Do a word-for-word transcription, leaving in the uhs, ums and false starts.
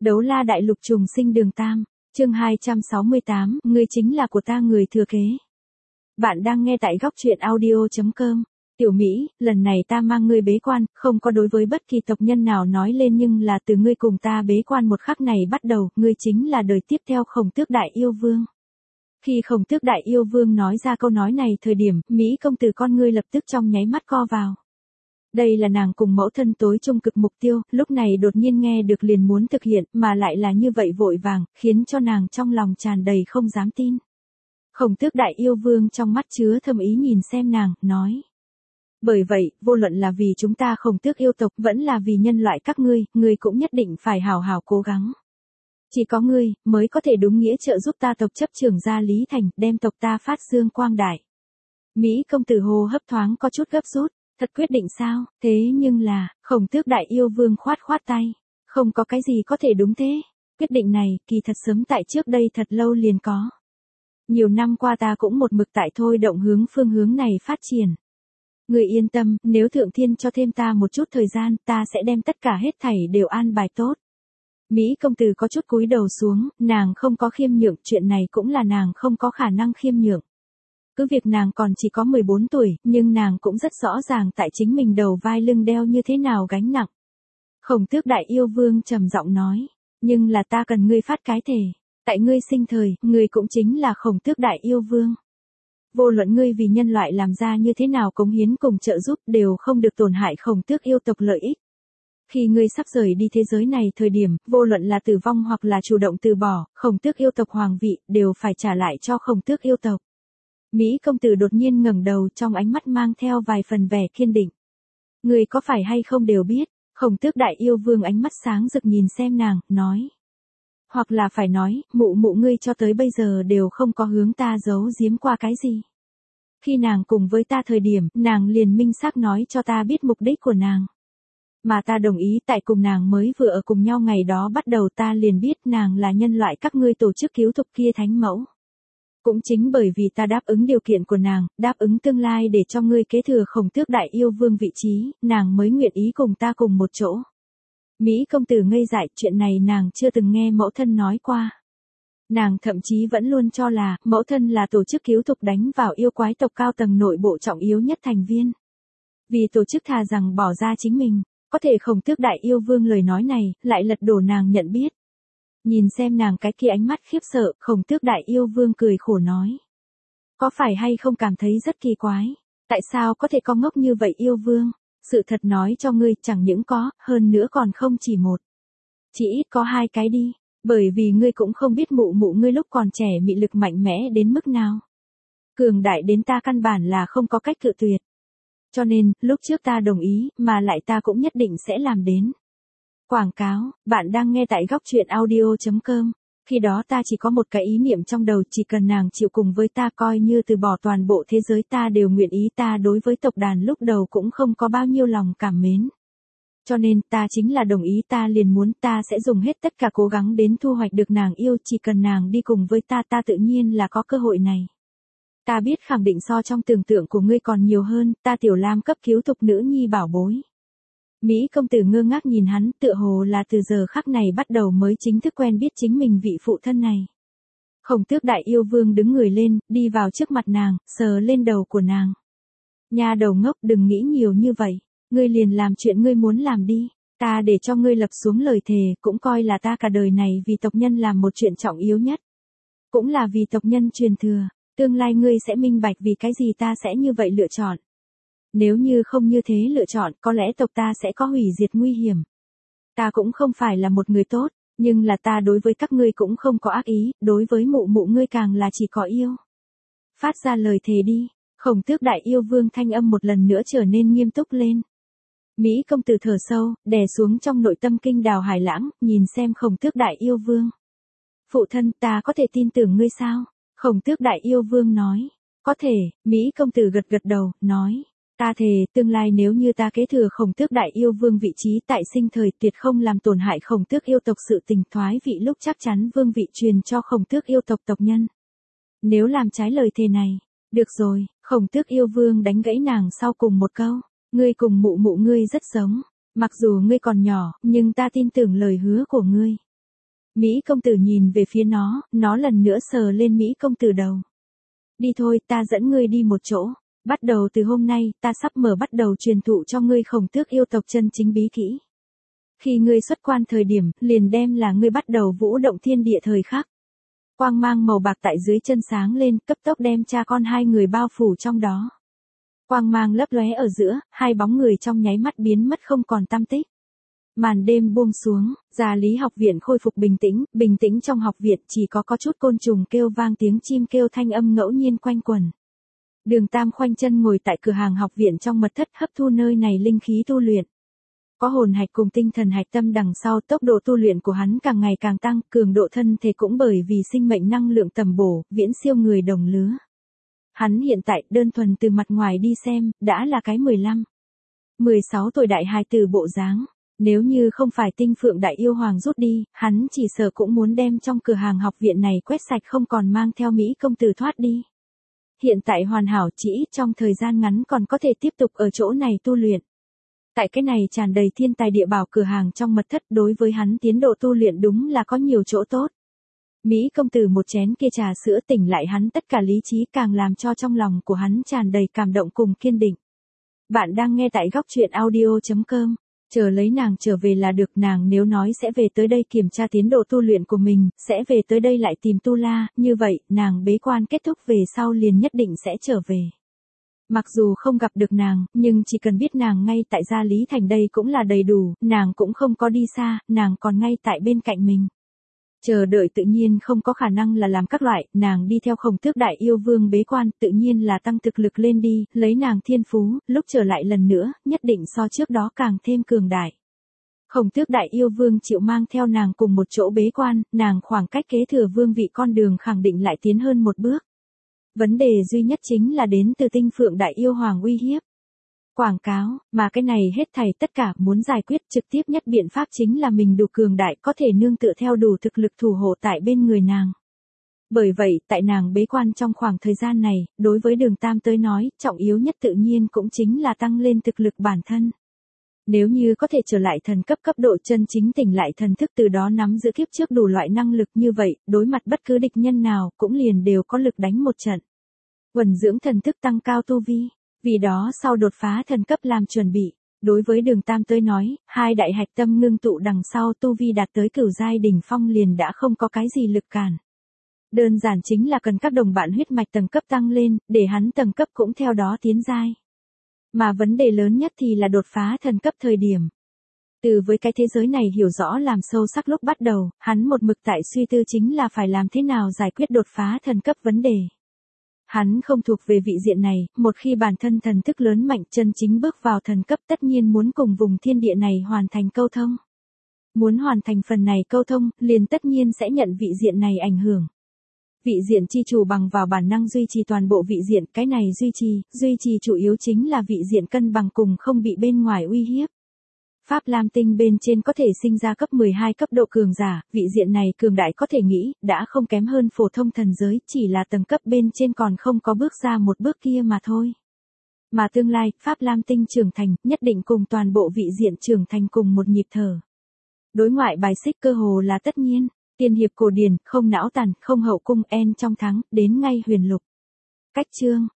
Đấu la đại lục trùng sinh đường tam, chương hai trăm sáu mươi tám, ngươi chính là của ta người thừa kế. Bạn đang nghe tại góc truyện audio chấm com. Tiểu Mỹ, lần này ta mang ngươi bế quan, không có đối với bất kỳ tộc nhân nào nói lên, nhưng là từ ngươi cùng ta bế quan một khắc này bắt đầu, ngươi chính là đời tiếp theo Khổng Tước Đại Yêu Vương. Khi Khổng Tước Đại Yêu Vương nói ra câu nói này thời điểm, Mỹ công tử con ngươi lập tức trong nháy mắt co vào. Đây là nàng cùng mẫu thân tối trung cực mục tiêu, lúc này đột nhiên nghe được liền muốn thực hiện, mà lại là như vậy vội vàng, khiến cho nàng trong lòng tràn đầy không dám tin. Khổng Tước Đại Yêu Vương trong mắt chứa thâm ý nhìn xem nàng, nói. Bởi vậy, vô luận là vì chúng ta Khổng Tước yêu tộc, vẫn là vì nhân loại các ngươi, ngươi cũng nhất định phải hào hào cố gắng. Chỉ có ngươi, mới có thể đúng nghĩa trợ giúp ta tộc chấp trưởng gia Lý Thành, đem tộc ta phát dương quang đại. Mỹ công tử hô hấp thoáng có chút gấp rút. Thật quyết định sao? Thế nhưng là, Khổng Tước Đại Yêu Vương khoát khoát tay. Không có cái gì có thể đúng thế. Quyết định này, kỳ thật sớm tại trước đây thật lâu liền có. Nhiều năm qua ta cũng một mực tại thôi động hướng phương hướng này phát triển. Người yên tâm, nếu Thượng Thiên cho thêm ta một chút thời gian, ta sẽ đem tất cả hết thảy đều an bài tốt. Mỹ công tử có chút cúi đầu xuống, nàng không có khiêm nhượng, chuyện này cũng là nàng không có khả năng khiêm nhượng. Cứ việc nàng còn chỉ có mười bốn tuổi, nhưng nàng cũng rất rõ ràng tại chính mình đầu vai lưng đeo như thế nào gánh nặng. Khổng Tước Đại Yêu Vương trầm giọng nói, nhưng là ta cần ngươi phát cái thể. Tại ngươi sinh thời, ngươi cũng chính là Khổng Tước Đại Yêu Vương. Vô luận ngươi vì nhân loại làm ra như thế nào cống hiến cùng trợ giúp đều không được tổn hại Khổng Tước yêu tộc lợi ích. Khi ngươi sắp rời đi thế giới này thời điểm, vô luận là tử vong hoặc là chủ động từ bỏ, Khổng Tước yêu tộc hoàng vị đều phải trả lại cho Khổng Tước yêu tộc. Mỹ công tử đột nhiên ngẩng đầu, trong ánh mắt mang theo vài phần vẻ kiên định. Ngươi có phải hay không đều biết, Khổng Tước Đại Yêu Vương ánh mắt sáng rực nhìn xem nàng, nói. Hoặc là phải nói, mụ mụ ngươi cho tới bây giờ đều không có hướng ta giấu giếm qua cái gì. Khi nàng cùng với ta thời điểm, nàng liền minh xác nói cho ta biết mục đích của nàng. Mà ta đồng ý, tại cùng nàng mới vừa ở cùng nhau ngày đó bắt đầu ta liền biết nàng là nhân loại các ngươi tổ chức cứu thục kia thánh mẫu. Cũng chính bởi vì ta đáp ứng điều kiện của nàng, đáp ứng tương lai để cho ngươi kế thừa Khổng Tước Đại Yêu Vương vị trí, nàng mới nguyện ý cùng ta cùng một chỗ. Mỹ công tử ngây dại, chuyện này nàng chưa từng nghe mẫu thân nói qua. Nàng thậm chí vẫn luôn cho là, mẫu thân là tổ chức cứu thục đánh vào yêu quái tộc cao tầng nội bộ trọng yếu nhất thành viên. Vì tổ chức thà rằng bỏ ra chính mình, có thể Khổng Tước Đại Yêu Vương lời nói này, lại lật đổ nàng nhận biết. Nhìn xem nàng cái kia ánh mắt khiếp sợ, Khổng Tước Đại Yêu Vương cười khổ nói. Có phải hay không cảm thấy rất kỳ quái? Tại sao có thể có ngốc như vậy yêu vương? Sự thật nói cho ngươi, chẳng những có, hơn nữa còn không chỉ một. Chỉ ít có hai cái đi, bởi vì ngươi cũng không biết mụ mụ ngươi lúc còn trẻ mị lực mạnh mẽ đến mức nào. Cường đại đến ta căn bản là không có cách cự tuyệt. Cho nên, lúc trước ta đồng ý, mà lại ta cũng nhất định sẽ làm đến. Quảng cáo, bạn đang nghe tại góc truyện audio chấm com. Khi đó ta chỉ có một cái ý niệm trong đầu, chỉ cần nàng chịu cùng với ta, coi như từ bỏ toàn bộ thế giới ta đều nguyện ý. Ta đối với tộc đàn lúc đầu cũng không có bao nhiêu lòng cảm mến. Cho nên ta chính là đồng ý, ta liền muốn, ta sẽ dùng hết tất cả cố gắng đến thu hoạch được nàng yêu, chỉ cần nàng đi cùng với ta, ta tự nhiên là có cơ hội này. Ta biết khẳng định so trong tưởng tượng của ngươi còn nhiều hơn, ta Tiểu Lam cấp cứu thục nữ nhi bảo bối. Mỹ công tử ngơ ngác nhìn hắn, tựa hồ là từ giờ khắc này bắt đầu mới chính thức quen biết chính mình vị phụ thân này. Khổng Tước Đại Yêu Vương đứng người lên, đi vào trước mặt nàng, sờ lên đầu của nàng. Nha đầu ngốc, đừng nghĩ nhiều như vậy, ngươi liền làm chuyện ngươi muốn làm đi, ta để cho ngươi lập xuống lời thề, cũng coi là ta cả đời này vì tộc nhân làm một chuyện trọng yếu nhất. Cũng là vì tộc nhân truyền thừa, tương lai ngươi sẽ minh bạch vì cái gì ta sẽ như vậy lựa chọn. Nếu như không như thế lựa chọn, có lẽ tộc ta sẽ có hủy diệt nguy hiểm. Ta cũng không phải là một người tốt, nhưng là ta đối với các ngươi cũng không có ác ý, đối với mụ mụ ngươi càng là chỉ có yêu. Phát ra lời thề đi, Khổng Tước Đại Yêu Vương thanh âm một lần nữa trở nên nghiêm túc lên. Mỹ công tử thở sâu, đè xuống trong nội tâm kinh đào hải lãng, nhìn xem Khổng Tước Đại Yêu Vương. Phụ thân, ta có thể tin tưởng ngươi sao? Khổng Tước Đại Yêu Vương nói. Có thể, Mỹ công tử gật gật đầu, nói. Ta thề, tương lai nếu như ta kế thừa Khổng Tước Đại Yêu Vương vị trí tại sinh thời, tuyệt không làm tổn hại Khổng Tước yêu tộc, sự tình thoái vị lúc chắc chắn vương vị truyền cho Khổng Tước yêu tộc tộc nhân. Nếu làm trái lời thề này, được rồi, Khổng Tước yêu vương đánh gãy nàng sau cùng một câu, ngươi cùng mụ mụ ngươi rất giống, mặc dù ngươi còn nhỏ, nhưng ta tin tưởng lời hứa của ngươi. Mỹ công tử nhìn về phía nó, nó lần nữa sờ lên Mỹ công tử đầu. Đi thôi, ta dẫn ngươi đi một chỗ. Bắt đầu từ hôm nay, ta sắp mở bắt đầu truyền thụ cho ngươi Khổng Tước yêu tộc chân chính bí kỹ. Khi ngươi xuất quan thời điểm, liền đem là ngươi bắt đầu vũ động thiên địa thời khắc. Quang mang màu bạc tại dưới chân sáng lên, cấp tốc đem cha con hai người bao phủ trong đó. Quang mang lấp lóe ở giữa, hai bóng người trong nháy mắt biến mất không còn tăm tích. Màn đêm buông xuống, Gia Lý học viện khôi phục bình tĩnh, bình tĩnh trong học viện chỉ có có chút côn trùng kêu vang, tiếng chim kêu thanh âm ngẫu nhiên quanh quẩn. Đường Tam khoanh chân ngồi tại cửa hàng học viện trong mật thất hấp thu nơi này linh khí tu luyện. Có hồn hạch cùng tinh thần hạch tâm đằng sau, tốc độ tu luyện của hắn càng ngày càng tăng, cường độ thân thể cũng bởi vì sinh mệnh năng lượng tầm bổ, viễn siêu người đồng lứa. Hắn hiện tại, đơn thuần từ mặt ngoài đi xem, đã là cái mười lăm, mười sáu tuổi đại hài tử bộ dáng. Nếu như không phải tinh phượng đại yêu hoàng rút đi, hắn chỉ sợ cũng muốn đem trong cửa hàng học viện này quét sạch không còn mang theo Mỹ công tử thoát đi. Hiện tại hoàn hảo, chỉ ít trong thời gian ngắn còn có thể tiếp tục ở chỗ này tu luyện. Tại cái này tràn đầy thiên tài địa bảo cửa hàng trong mật thất, đối với hắn tiến độ tu luyện đúng là có nhiều chỗ tốt. Mỹ công tử một chén kia trà sữa tỉnh lại hắn tất cả lý trí, càng làm cho trong lòng của hắn tràn đầy cảm động cùng kiên định. Bạn đang nghe tại góc truyện audio chấm com. Chờ lấy nàng trở về là được, nàng nếu nói sẽ về tới đây kiểm tra tiến độ tu luyện của mình, sẽ về tới đây lại tìm Tu La, như vậy, nàng bế quan kết thúc về sau liền nhất định sẽ trở về. Mặc dù không gặp được nàng, nhưng chỉ cần biết nàng ngay tại Gia Lý Thành đây cũng là đầy đủ, nàng cũng không có đi xa, nàng còn ngay tại bên cạnh mình. Chờ đợi tự nhiên không có khả năng là làm các loại, nàng đi theo Khổng Tước đại yêu vương bế quan, tự nhiên là tăng thực lực lên đi, lấy nàng thiên phú, lúc trở lại lần nữa, nhất định so trước đó càng thêm cường đại. Khổng Tước đại yêu vương chịu mang theo nàng cùng một chỗ bế quan, nàng khoảng cách kế thừa vương vị con đường khẳng định lại tiến hơn một bước. Vấn đề duy nhất chính là đến từ tinh phượng đại yêu hoàng uy hiếp. Quảng cáo, mà cái này hết thảy tất cả muốn giải quyết trực tiếp nhất biện pháp chính là mình đủ cường đại, có thể nương tựa theo đủ thực lực thủ hộ tại bên người nàng. Bởi vậy, tại nàng bế quan trong khoảng thời gian này, đối với Đường Tam tới nói, trọng yếu nhất tự nhiên cũng chính là tăng lên thực lực bản thân. Nếu như có thể trở lại thần cấp cấp độ chân chính tỉnh lại thần thức, từ đó nắm giữ kiếp trước đủ loại năng lực như vậy, đối mặt bất cứ địch nhân nào cũng liền đều có lực đánh một trận. Quần dưỡng thần thức tăng cao tu vi. Vì đó sau đột phá thần cấp làm chuẩn bị, đối với Đường Tam tới nói, hai đại hạch tâm ngưng tụ đằng sau tu vi đạt tới cửu giai đỉnh phong liền đã không có cái gì lực cản. Đơn giản chính là cần các đồng bạn huyết mạch tầng cấp tăng lên, để hắn tầng cấp cũng theo đó tiến giai. Mà vấn đề lớn nhất thì là đột phá thần cấp thời điểm. Từ với cái thế giới này hiểu rõ làm sâu sắc lúc bắt đầu, hắn một mực tại suy tư chính là phải làm thế nào giải quyết đột phá thần cấp vấn đề. Hắn không thuộc về vị diện này, một khi bản thân thần thức lớn mạnh chân chính bước vào thần cấp tất nhiên muốn cùng vùng thiên địa này hoàn thành câu thông. Muốn hoàn thành phần này câu thông, liền tất nhiên sẽ nhận vị diện này ảnh hưởng. Vị diện chi chủ bằng vào bản năng duy trì toàn bộ vị diện, cái này duy trì, duy trì chủ yếu chính là vị diện cân bằng cùng không bị bên ngoài uy hiếp. Pháp Lam Tinh bên trên có thể sinh ra cấp mười hai cấp độ cường giả, vị diện này cường đại có thể nghĩ, đã không kém hơn phổ thông thần giới, chỉ là tầng cấp bên trên còn không có bước ra một bước kia mà thôi. Mà tương lai, Pháp Lam Tinh trưởng thành, nhất định cùng toàn bộ vị diện trưởng thành cùng một nhịp thở. Đối ngoại bài xích cơ hồ là tất nhiên, tiên hiệp cổ điển, không não tàn, không hậu cung en trong thắng, đến ngay huyền lục. Cách chương,